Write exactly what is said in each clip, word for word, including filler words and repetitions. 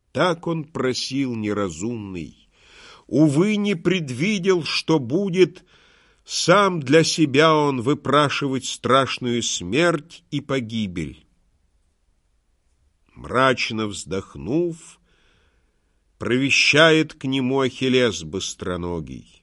Так он просил неразумный. Увы, не предвидел, что будет сам для себя он выпрашивать страшную смерть и погибель. Мрачно вздохнув, провещает к нему Ахиллес быстроногий: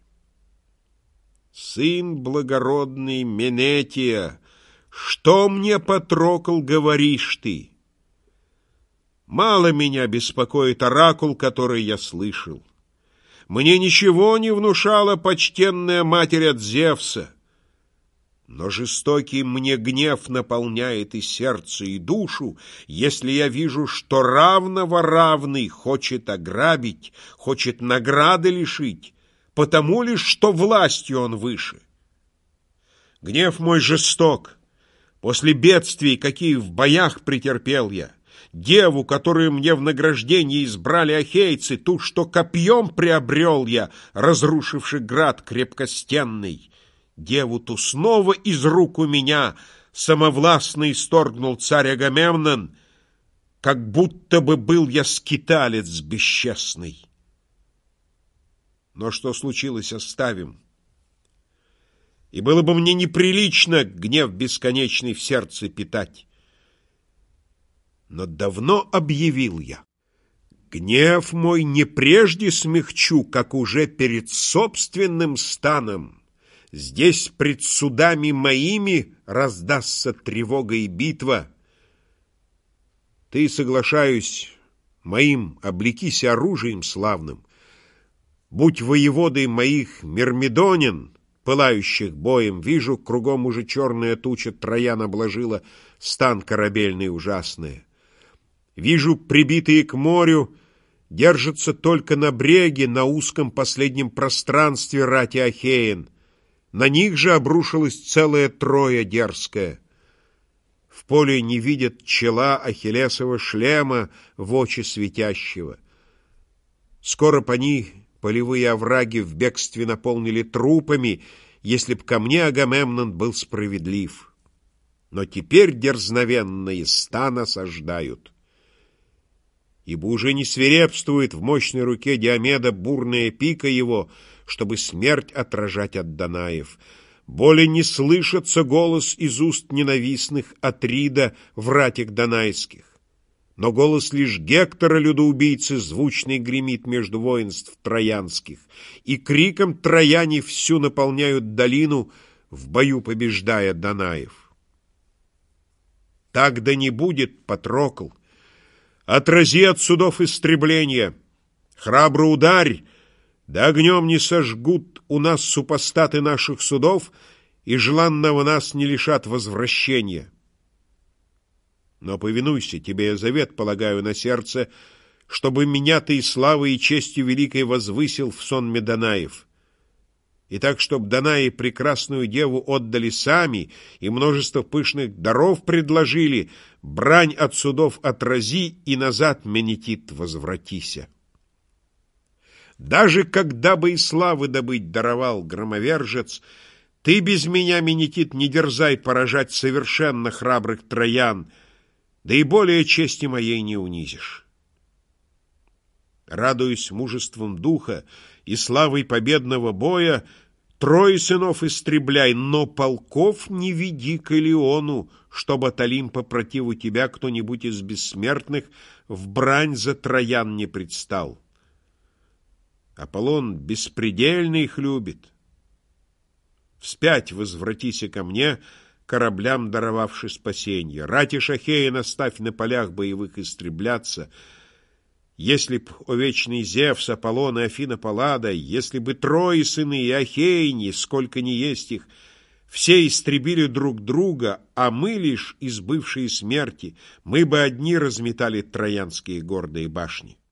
«Сын благородный Менетия, что мне, Патрокл, говоришь ты? Мало меня беспокоит оракул, который я слышал. Мне ничего не внушала почтенная матерь от Зевса, но жестокий мне гнев наполняет и сердце, и душу, если я вижу, что равного равный хочет ограбить, хочет награды лишить, потому лишь, что властью он выше. Гнев мой жесток. После бедствий, какие в боях претерпел я, деву, которую мне в награждение избрали ахейцы, ту, что копьем приобрел я, разрушивший град крепкостенный, деву ту снова из рук у меня самовластно исторгнул царь Агамемнон, как будто бы был я скиталец бесчестный. Но что случилось, оставим. И было бы мне неприлично гнев бесконечный в сердце питать. Но давно объявил я: гнев мой не прежде смягчу, как уже перед собственным станом. Здесь пред судами моими раздастся тревога и битва. Ты, соглашаюсь, моим облекися оружием славным. Будь воеводой моих мирмидонин, пылающих боем, вижу, кругом уже черная туча Троян обложила стан корабельный ужасный. Вижу, прибитые к морю, держатся только на бреге, на узком последнем пространстве рати Ахеен. На них же обрушилась целая Троя дерзкая. В поле не видят чела Ахиллесова шлема в очи светящего. Скоро по них полевые овраги в бегстве наполнили трупами, если б ко мне Агамемнон был справедлив. Но теперь дерзновенные стан осаждают. Ибо уже не свирепствует в мощной руке Диомеда бурная пика его, чтобы смерть отражать от Данаев. Более не слышится голос из уст ненавистных Атрида в ратях донайских. Но голос лишь Гектора, людоубийцы, звучный гремит между воинств троянских, и криком трояне всю наполняют долину, в бою побеждая Данаев. Так да не будет, Патрокл. Отрази от судов истребления, храбро ударь, да огнем не сожгут у нас супостаты наших судов, и желанного нас не лишат возвращения. Но повинуйся, тебе я завет полагаю на сердце, чтобы меня ты и славой и честью великой возвысил в сонме Данаев. И так, чтоб Данаи прекрасную деву отдали сами, и множество пышных даров предложили, брань от судов отрази, и назад, Менетит, возвратися. Даже когда бы и славы добыть даровал громовержец, ты без меня, Менетит, не дерзай поражать совершенно храбрых троян, да и более чести моей не унизишь. Радуясь мужеством духа и славой победного боя, трое сынов истребляй, но полков не веди к Илиону, чтобы от Олимпа противу тебя кто-нибудь из бессмертных в брань за троян не предстал. Аполлон беспредельно их любит. Вспять возвратися ко мне, кораблям даровавши спасенье. Рати Ахеен оставь на полях боевых истребляться. Если б, о вечный Зевс, Аполлон и Афина Паллада, если бы Трои сыны и Ахеяне, сколько ни есть их, все истребили друг друга, а мы лишь, избывшие смерти, мы бы одни разметали троянские гордые башни.